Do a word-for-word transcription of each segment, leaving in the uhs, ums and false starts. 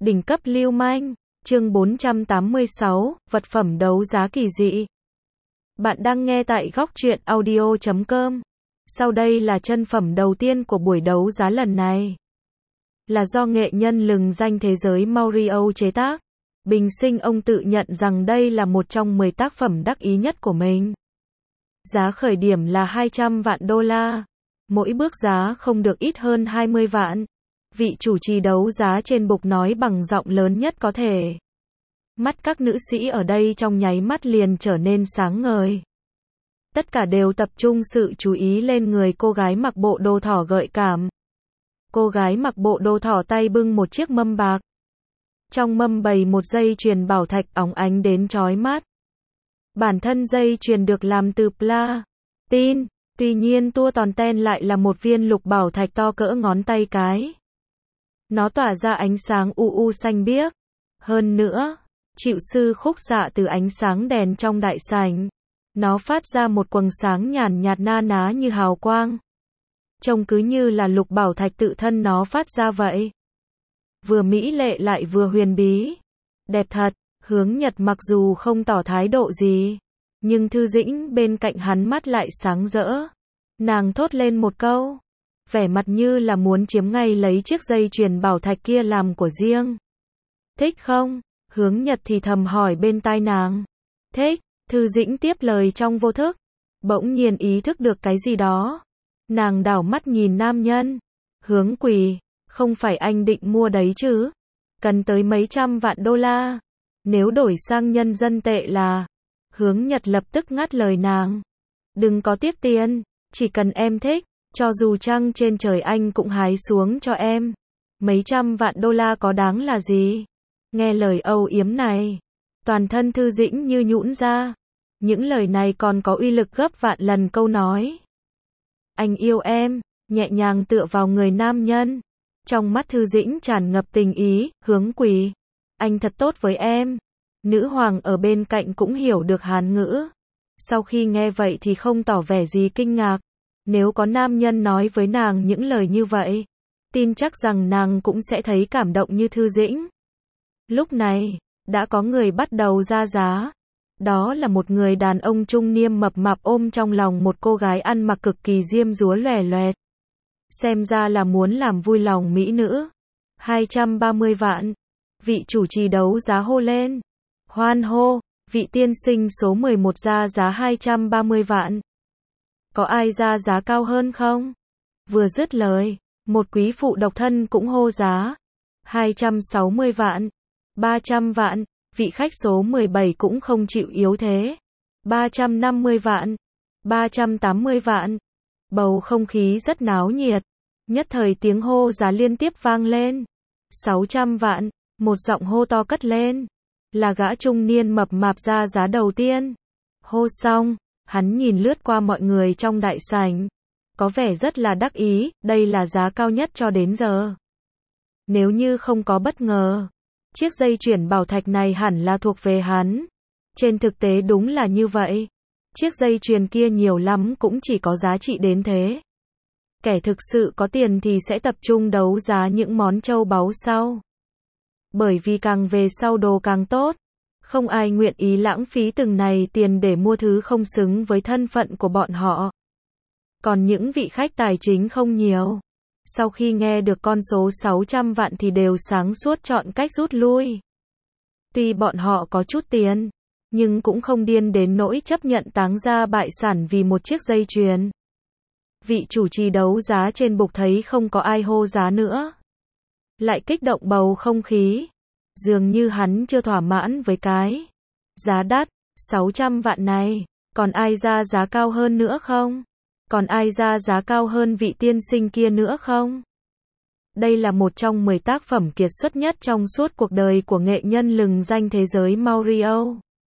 Đỉnh cấp lưu manh, chương bốn trăm tám mươi sáu, vật phẩm đấu giá kỳ dị. Bạn đang nghe tại góc truyện audio chấm com. Sau đây là chân phẩm đầu tiên của buổi đấu giá lần này. Là do nghệ nhân lừng danh thế giới Mario chế tác. Bình sinh ông tự nhận rằng đây là một trong mười tác phẩm đắc ý nhất của mình. Giá khởi điểm là hai trăm vạn đô la. Mỗi bước giá không được ít hơn hai mươi vạn. Vị chủ trì đấu giá trên bục nói bằng giọng lớn nhất có thể. Mắt các nữ sĩ ở đây trong nháy mắt liền trở nên sáng ngời. Tất cả đều tập trung sự chú ý lên người cô gái mặc bộ đồ thỏ gợi cảm. Cô gái mặc bộ đồ thỏ tay bưng một chiếc mâm bạc. Trong mâm bày một dây chuyền bảo thạch óng ánh đến chói mắt. Bản thân dây chuyền được làm từ platin, tuy nhiên tua tòn ten lại là một viên lục bảo thạch to cỡ ngón tay cái. Nó tỏa ra ánh sáng u u xanh biếc. Hơn nữa, chịu sự khúc xạ từ ánh sáng đèn trong đại sảnh. Nó phát ra một quầng sáng nhàn nhạt na ná như hào quang. Trông cứ như là lục bảo thạch tự thân nó phát ra vậy. Vừa mỹ lệ lại vừa huyền bí. Đẹp thật, Hướng Nhật mặc dù không tỏ thái độ gì. Nhưng Thư Dĩnh bên cạnh hắn mắt lại sáng rỡ. Nàng thốt lên một câu. Vẻ mặt như là muốn chiếm ngay lấy chiếc dây chuyền bảo thạch kia làm của riêng. Thích không? Hướng Nhật thì thầm hỏi bên tai nàng. Thích, Thư Dĩnh tiếp lời trong vô thức. Bỗng nhiên ý thức được cái gì đó. Nàng đảo mắt nhìn nam nhân. Hướng Quỳ, không phải anh định mua đấy chứ? Cần tới mấy trăm vạn đô la. Nếu đổi sang nhân dân tệ là... Hướng Nhật lập tức ngắt lời nàng. Đừng có tiếc tiền, chỉ cần em thích. Cho dù trăng trên trời anh cũng hái xuống cho em. Mấy trăm vạn đô la có đáng là gì? Nghe lời âu yếm này, toàn thân Thư Dĩnh như nhũn ra. Những lời này còn có uy lực gấp vạn lần câu nói. Anh yêu em, nhẹ nhàng tựa vào người nam nhân. Trong mắt Thư Dĩnh tràn ngập tình ý. Hướng Quỳ, anh thật tốt với em. Nữ hoàng ở bên cạnh cũng hiểu được Hán ngữ. Sau khi nghe vậy thì không tỏ vẻ gì kinh ngạc. Nếu có nam nhân nói với nàng những lời như vậy, tin chắc rằng nàng cũng sẽ thấy cảm động như Thư Dĩnh. Lúc này, đã có người bắt đầu ra giá. Đó là một người đàn ông trung niên mập mạp ôm trong lòng một cô gái ăn mặc cực kỳ diêm dúa lòe loẹt. Xem ra là muốn làm vui lòng mỹ nữ. hai trăm ba mươi vạn. Vị chủ trì đấu giá hô lên. Hoan hô, vị tiên sinh số mười một ra giá hai trăm ba mươi vạn. Có ai ra giá cao hơn không? Vừa dứt lời, một quý phụ độc thân cũng hô giá. hai trăm sáu mươi vạn. ba trăm vạn. Vị khách số mười bảy cũng không chịu yếu thế. ba trăm năm mươi vạn. ba trăm tám mươi vạn. Bầu không khí rất náo nhiệt. Nhất thời tiếng hô giá liên tiếp vang lên. sáu trăm vạn. Một giọng hô to cất lên. Là gã trung niên mập mạp ra giá đầu tiên. Hô xong, hắn nhìn lướt qua mọi người trong đại sảnh. Có vẻ rất là đắc ý, đây là giá cao nhất cho đến giờ. Nếu như không có bất ngờ, chiếc dây chuyền bảo thạch này hẳn là thuộc về hắn. Trên thực tế đúng là như vậy. Chiếc dây chuyền kia nhiều lắm cũng chỉ có giá trị đến thế. Kẻ thực sự có tiền thì sẽ tập trung đấu giá những món châu báu sau. Bởi vì càng về sau đồ càng tốt. Không ai nguyện ý lãng phí từng này tiền để mua thứ không xứng với thân phận của bọn họ. Còn những vị khách tài chính không nhiều. Sau khi nghe được con số sáu trăm vạn thì đều sáng suốt chọn cách rút lui. Tuy bọn họ có chút tiền, nhưng cũng không điên đến nỗi chấp nhận táng ra bại sản vì một chiếc dây chuyền. Vị chủ trì đấu giá trên bục thấy không có ai hô giá nữa. Lại kích động bầu không khí. Dường như hắn chưa thỏa mãn với cái giá đắt, sáu trăm vạn này. Còn ai ra giá cao hơn nữa không? Còn ai ra giá cao hơn vị tiên sinh kia nữa không? Đây là một trong mười tác phẩm kiệt xuất nhất trong suốt cuộc đời của nghệ nhân lừng danh thế giới Mario.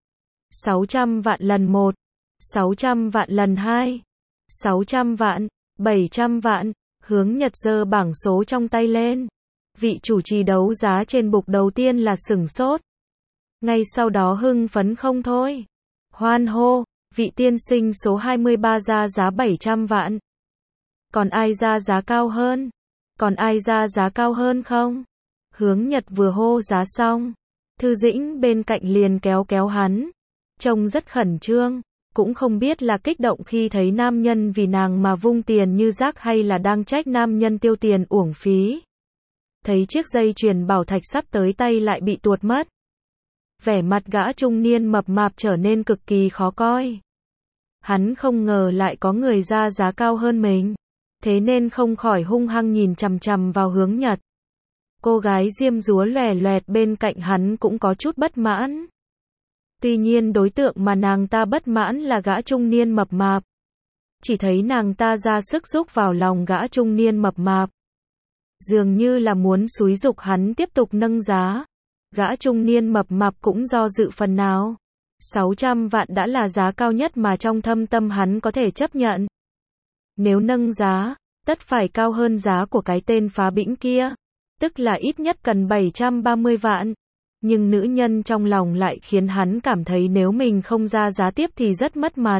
sáu trăm vạn lần một, sáu trăm vạn lần hai, sáu trăm vạn, bảy trăm vạn. Hướng Nhật giơ bảng số trong tay lên. Vị chủ trì đấu giá trên bục đầu tiên là sửng sốt. Ngay sau đó hưng phấn không thôi. Hoan hô, vị tiên sinh số hai mươi ba ra giá bảy trăm vạn. Còn ai ra giá cao hơn? Còn ai ra giá cao hơn không? Hướng Nhật vừa hô giá xong, Thư Dĩnh bên cạnh liền kéo kéo hắn, trông rất khẩn trương, cũng không biết là kích động khi thấy nam nhân vì nàng mà vung tiền như rác hay là đang trách nam nhân tiêu tiền uổng phí. Thấy chiếc dây chuyền bảo thạch sắp tới tay lại bị tuột mất. Vẻ mặt gã trung niên mập mạp trở nên cực kỳ khó coi. Hắn không ngờ lại có người ra giá cao hơn mình, thế nên không khỏi hung hăng nhìn chằm chằm vào Hướng Nhật. Cô gái diêm dúa lòe loẹt bên cạnh hắn cũng có chút bất mãn. Tuy nhiên đối tượng mà nàng ta bất mãn là gã trung niên mập mạp. Chỉ thấy nàng ta ra sức giúp vào lòng gã trung niên mập mạp. Dường như là muốn xúi giục hắn tiếp tục nâng giá. Gã trung niên mập mạp cũng do dự phần nào. sáu trăm vạn đã là giá cao nhất mà trong thâm tâm hắn có thể chấp nhận. Nếu nâng giá, tất phải cao hơn giá của cái tên phá bĩnh kia. Tức là ít nhất cần bảy trăm ba mươi vạn. Nhưng nữ nhân trong lòng lại khiến hắn cảm thấy nếu mình không ra giá tiếp thì rất mất mặt.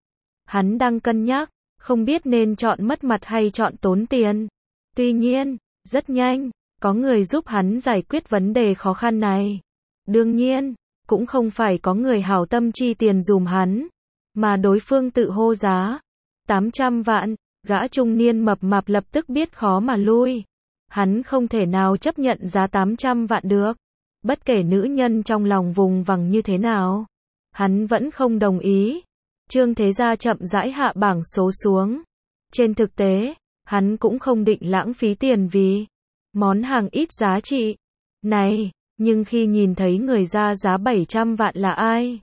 Hắn đang cân nhắc, không biết nên chọn mất mặt hay chọn tốn tiền. Tuy nhiên, rất nhanh, có người giúp hắn giải quyết vấn đề khó khăn này. Đương nhiên, cũng không phải có người hảo tâm chi tiền dùm hắn, mà đối phương tự hô giá. tám trăm vạn, gã trung niên mập mạp lập tức biết khó mà lui. Hắn không thể nào chấp nhận giá tám trăm vạn được. Bất kể nữ nhân trong lòng vùng vằng như thế nào, hắn vẫn không đồng ý. Trương Thế Gia chậm rãi hạ bảng số xuống. Trên thực tế, hắn cũng không định lãng phí tiền vì món hàng ít giá trị này, nhưng khi nhìn thấy người ra giá bảy trăm vạn là ai,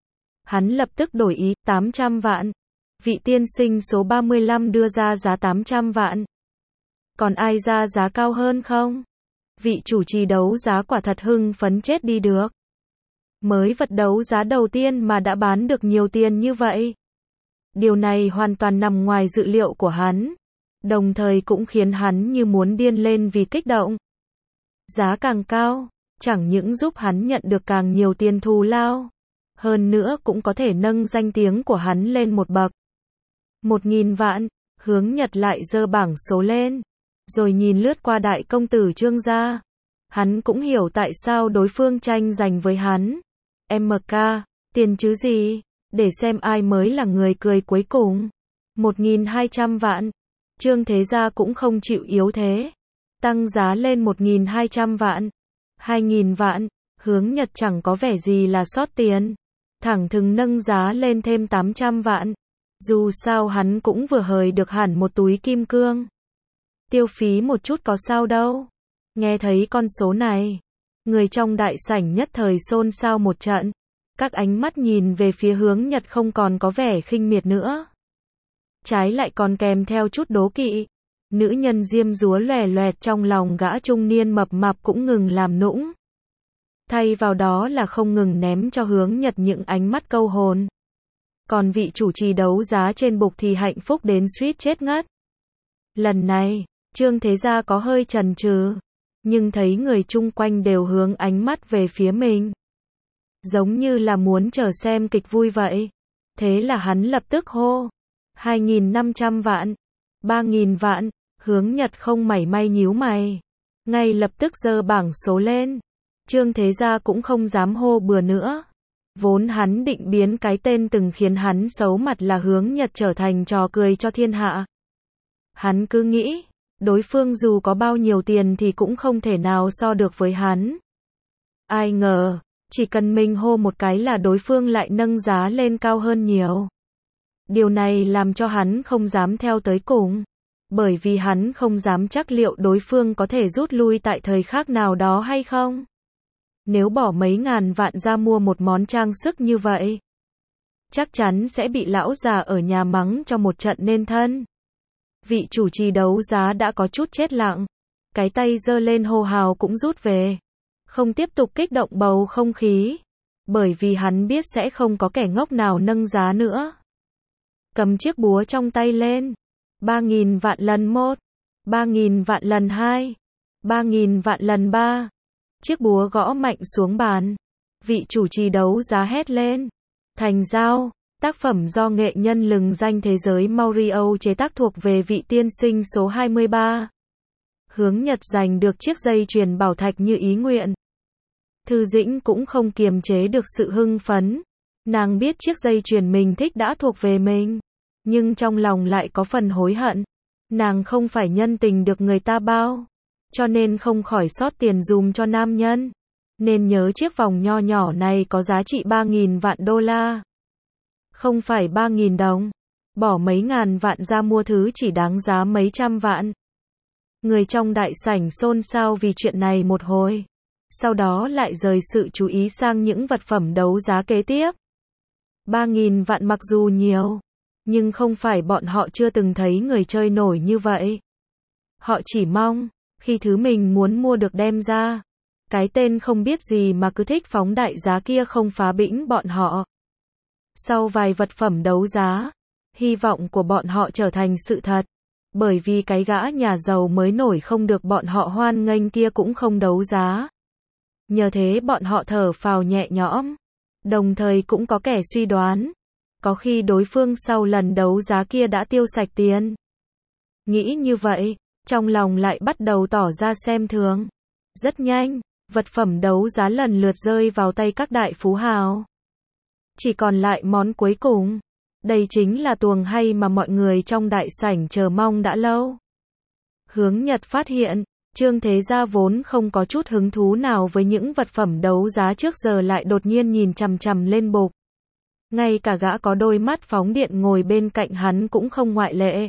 hắn lập tức đổi ý. Tám trăm vạn. Vị tiên sinh số ba mươi lăm đưa ra giá tám trăm vạn. Còn ai ra giá cao hơn không? Vị chủ trì đấu giá quả thật hưng phấn chết đi được. Mới vật đấu giá đầu tiên mà đã bán được nhiều tiền như vậy. Điều này hoàn toàn nằm ngoài dự liệu của hắn, đồng thời cũng khiến hắn như muốn điên lên vì kích động. Giá càng cao, chẳng những giúp hắn nhận được càng nhiều tiền thù lao, hơn nữa cũng có thể nâng danh tiếng của hắn lên một bậc. Một nghìn vạn, Hướng Nhật lại giơ bảng số lên, rồi nhìn lướt qua đại công tử Trương gia. Hắn cũng hiểu tại sao đối phương tranh giành với hắn. em ca, tiền chứ gì, để xem ai mới là người cười cuối cùng. Một nghìn hai trăm vạn, Trương Thế Gia cũng không chịu yếu thế. Tăng giá lên một nghìn hai trăm vạn. Hai nghìn vạn, Hướng Nhật chẳng có vẻ gì là sót tiền. Thẳng thừng nâng giá lên thêm tám trăm vạn. Dù sao hắn cũng vừa hời được hẳn một túi kim cương. Tiêu phí một chút có sao đâu. Nghe thấy con số này, người trong đại sảnh nhất thời xôn xao một trận. Các ánh mắt nhìn về phía Hướng Nhật không còn có vẻ khinh miệt nữa. Trái lại còn kèm theo chút đố kỵ. Nữ nhân diêm dúa lòe loẹt trong lòng gã trung niên mập mạp cũng ngừng làm nũng. Thay vào đó là không ngừng ném cho Hướng Nhật những ánh mắt câu hồn. Còn vị chủ trì đấu giá trên bục thì hạnh phúc đến suýt chết ngất. Lần này, Trương Thế Gia có hơi chần chừ, nhưng thấy người chung quanh đều hướng ánh mắt về phía mình. Giống như là muốn chờ xem kịch vui vậy. Thế là hắn lập tức hô. Hai nghìn năm trăm vạn. Ba nghìn vạn. Hướng Nhật không mảy may nhíu mày. Ngay lập tức giơ bảng số lên. Trương Thế Gia cũng không dám hô bừa nữa. Vốn hắn định biến cái tên từng khiến hắn xấu mặt là Hướng Nhật trở thành trò cười cho thiên hạ. Hắn cứ nghĩ, đối phương dù có bao nhiêu tiền thì cũng không thể nào so được với hắn. Ai ngờ, chỉ cần mình hô một cái là đối phương lại nâng giá lên cao hơn nhiều. Điều này làm cho hắn không dám theo tới cùng. Bởi vì hắn không dám chắc liệu đối phương có thể rút lui tại thời khắc nào đó hay không. Nếu bỏ mấy ngàn vạn ra mua một món trang sức như vậy, chắc chắn sẽ bị lão già ở nhà mắng cho một trận nên thân. Vị chủ trì đấu giá đã có chút chết lặng. Cái tay giơ lên hô hào cũng rút về. Không tiếp tục kích động bầu không khí. Bởi vì hắn biết sẽ không có kẻ ngốc nào nâng giá nữa. Cầm chiếc búa trong tay lên. Ba nghìn vạn lần một. Ba nghìn vạn lần hai. Ba nghìn vạn lần ba. Chiếc búa gõ mạnh xuống bàn. Vị chủ trì đấu giá hét lên. Thành giao. Tác phẩm do nghệ nhân lừng danh thế giới Mauricio chế tác thuộc về vị tiên sinh số hai mươi ba. Hướng Nhật giành được chiếc dây chuyền bảo thạch như ý nguyện. Thư Dĩnh cũng không kiềm chế được sự hưng phấn. Nàng biết chiếc dây chuyền mình thích đã thuộc về mình. Nhưng trong lòng lại có phần hối hận. Nàng không phải nhân tình được người ta bao. Cho nên không khỏi xót tiền dùm cho nam nhân. Nên nhớ chiếc vòng nho nhỏ này có giá trị ba nghìn vạn đô la. Không phải ba nghìn đồng. Bỏ mấy ngàn vạn ra mua thứ chỉ đáng giá mấy trăm vạn. Người trong đại sảnh xôn xao vì chuyện này một hồi. Sau đó lại rời sự chú ý sang những vật phẩm đấu giá kế tiếp. ba nghìn vạn mặc dù nhiều, nhưng không phải bọn họ chưa từng thấy người chơi nổi như vậy. Họ chỉ mong, khi thứ mình muốn mua được đem ra, cái tên không biết gì mà cứ thích phóng đại giá kia không phá bĩnh bọn họ. Sau vài vật phẩm đấu giá, hy vọng của bọn họ trở thành sự thật. Bởi vì cái gã nhà giàu mới nổi không được bọn họ hoan nghênh kia cũng không đấu giá. Nhờ thế bọn họ thở phào nhẹ nhõm. Đồng thời cũng có kẻ suy đoán. Có khi đối phương sau lần đấu giá kia đã tiêu sạch tiền. Nghĩ như vậy, trong lòng lại bắt đầu tỏ ra xem thường. Rất nhanh, vật phẩm đấu giá lần lượt rơi vào tay các đại phú hào. Chỉ còn lại món cuối cùng. Đây chính là tuồng hay mà mọi người trong đại sảnh chờ mong đã lâu. Hướng Nhật phát hiện, Trương Thế Gia vốn không có chút hứng thú nào với những vật phẩm đấu giá trước giờ lại đột nhiên nhìn chằm chằm lên bục. Ngay cả gã có đôi mắt phóng điện ngồi bên cạnh hắn cũng không ngoại lệ.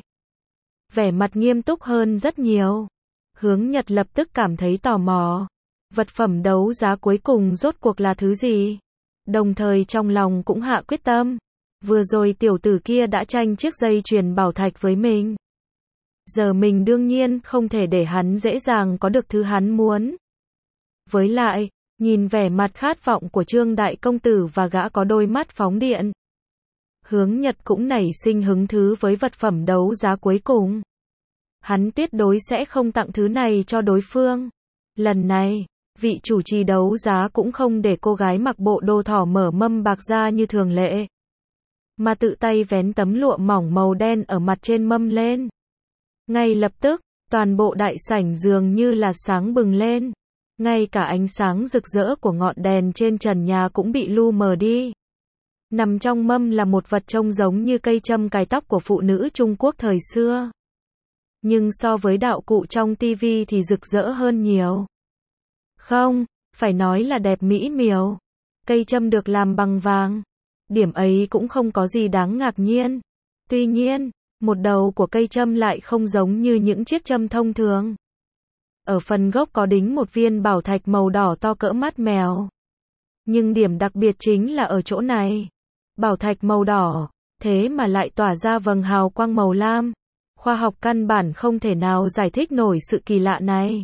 Vẻ mặt nghiêm túc hơn rất nhiều. Hướng Nhật lập tức cảm thấy tò mò. Vật phẩm đấu giá cuối cùng rốt cuộc là thứ gì? Đồng thời trong lòng cũng hạ quyết tâm. Vừa rồi tiểu tử kia đã tranh chiếc dây chuyền bảo thạch với mình. Giờ mình đương nhiên không thể để hắn dễ dàng có được thứ hắn muốn. Với lại, nhìn vẻ mặt khát vọng của Trương Đại Công Tử và gã có đôi mắt phóng điện. Hướng Nhật cũng nảy sinh hứng thú với vật phẩm đấu giá cuối cùng. Hắn tuyệt đối sẽ không tặng thứ này cho đối phương. Lần này, vị chủ trì đấu giá cũng không để cô gái mặc bộ đồ thỏ mở mâm bạc ra như thường lệ. Mà tự tay vén tấm lụa mỏng màu đen ở mặt trên mâm lên. Ngay lập tức, toàn bộ đại sảnh dường như là sáng bừng lên. Ngay cả ánh sáng rực rỡ của ngọn đèn trên trần nhà cũng bị lu mờ đi. Nằm trong mâm là một vật trông giống như cây châm cài tóc của phụ nữ Trung Quốc thời xưa. Nhưng so với đạo cụ trong tivi thì rực rỡ hơn nhiều. Không, phải nói là đẹp mỹ miều. Cây châm được làm bằng vàng. Điểm ấy cũng không có gì đáng ngạc nhiên. Tuy nhiên, một đầu của cây châm lại không giống như những chiếc châm thông thường. Ở phần gốc có đính một viên bảo thạch màu đỏ to cỡ mắt mèo. Nhưng điểm đặc biệt chính là ở chỗ này. Bảo thạch màu đỏ, thế mà lại tỏa ra vầng hào quang màu lam. Khoa học căn bản không thể nào giải thích nổi sự kỳ lạ này.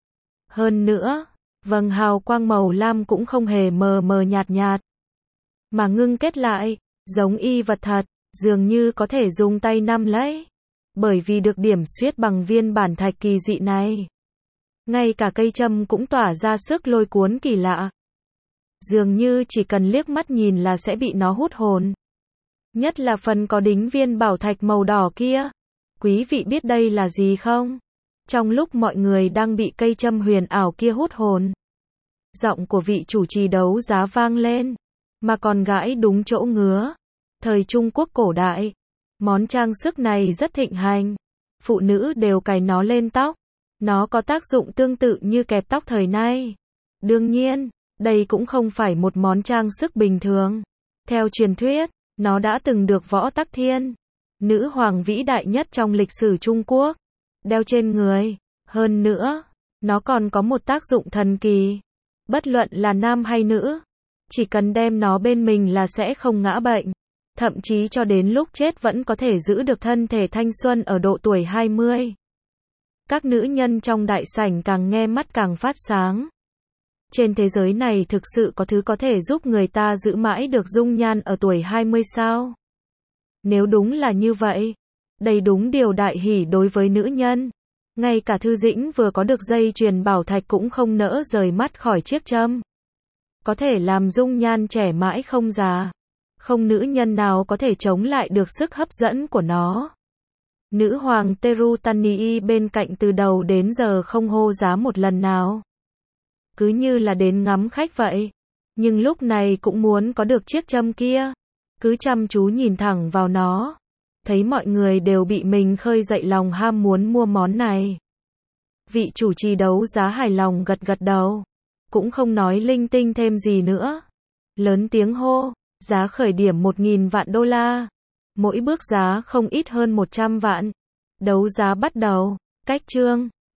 Hơn nữa, vầng hào quang màu lam cũng không hề mờ mờ nhạt nhạt. Mà ngưng kết lại, giống y vật thật, dường như có thể dùng tay nắm lấy. Bởi vì được điểm xuyết bằng viên bản thạch kỳ dị này. Ngay cả cây châm cũng tỏa ra sức lôi cuốn kỳ lạ. Dường như chỉ cần liếc mắt nhìn là sẽ bị nó hút hồn. Nhất là phần có đính viên bảo thạch màu đỏ kia. Quý vị biết đây là gì không? Trong lúc mọi người đang bị cây châm huyền ảo kia hút hồn, giọng của vị chủ trì đấu giá vang lên, mà còn gãi đúng chỗ ngứa. Thời Trung Quốc cổ đại, món trang sức này rất thịnh hành. Phụ nữ đều cài nó lên tóc. Nó có tác dụng tương tự như kẹp tóc thời nay. Đương nhiên, đây cũng không phải một món trang sức bình thường. Theo truyền thuyết, nó đã từng được Võ Tắc Thiên, nữ hoàng vĩ đại nhất trong lịch sử Trung Quốc, đeo trên người. Hơn nữa, nó còn có một tác dụng thần kỳ. Bất luận là nam hay nữ, chỉ cần đem nó bên mình là sẽ không ngã bệnh. Thậm chí cho đến lúc chết vẫn có thể giữ được thân thể thanh xuân ở độ tuổi hai mươi. Các nữ nhân trong đại sảnh càng nghe mắt càng phát sáng. Trên thế giới này thực sự có thứ có thể giúp người ta giữ mãi được dung nhan ở tuổi hai mươi sao? Nếu đúng là như vậy, đây đúng điều đại hỷ đối với nữ nhân. Ngay cả Thư Dĩnh vừa có được dây chuyền bảo thạch cũng không nỡ rời mắt khỏi chiếc châm. Có thể làm dung nhan trẻ mãi không già. Không nữ nhân nào có thể chống lại được sức hấp dẫn của nó. Nữ hoàng Teru Tanii bên cạnh từ đầu đến giờ không hô giá một lần nào. Cứ như là đến ngắm khách vậy. Nhưng lúc này cũng muốn có được chiếc châm kia. Cứ chăm chú nhìn thẳng vào nó. Thấy mọi người đều bị mình khơi dậy lòng ham muốn mua món này. Vị chủ trì đấu giá hài lòng gật gật đầu. Cũng không nói linh tinh thêm gì nữa. Lớn tiếng hô, giá khởi điểm một nghìn vạn đô la. Mỗi bước giá không ít hơn một trăm vạn. Đấu giá bắt đầu. Cách chương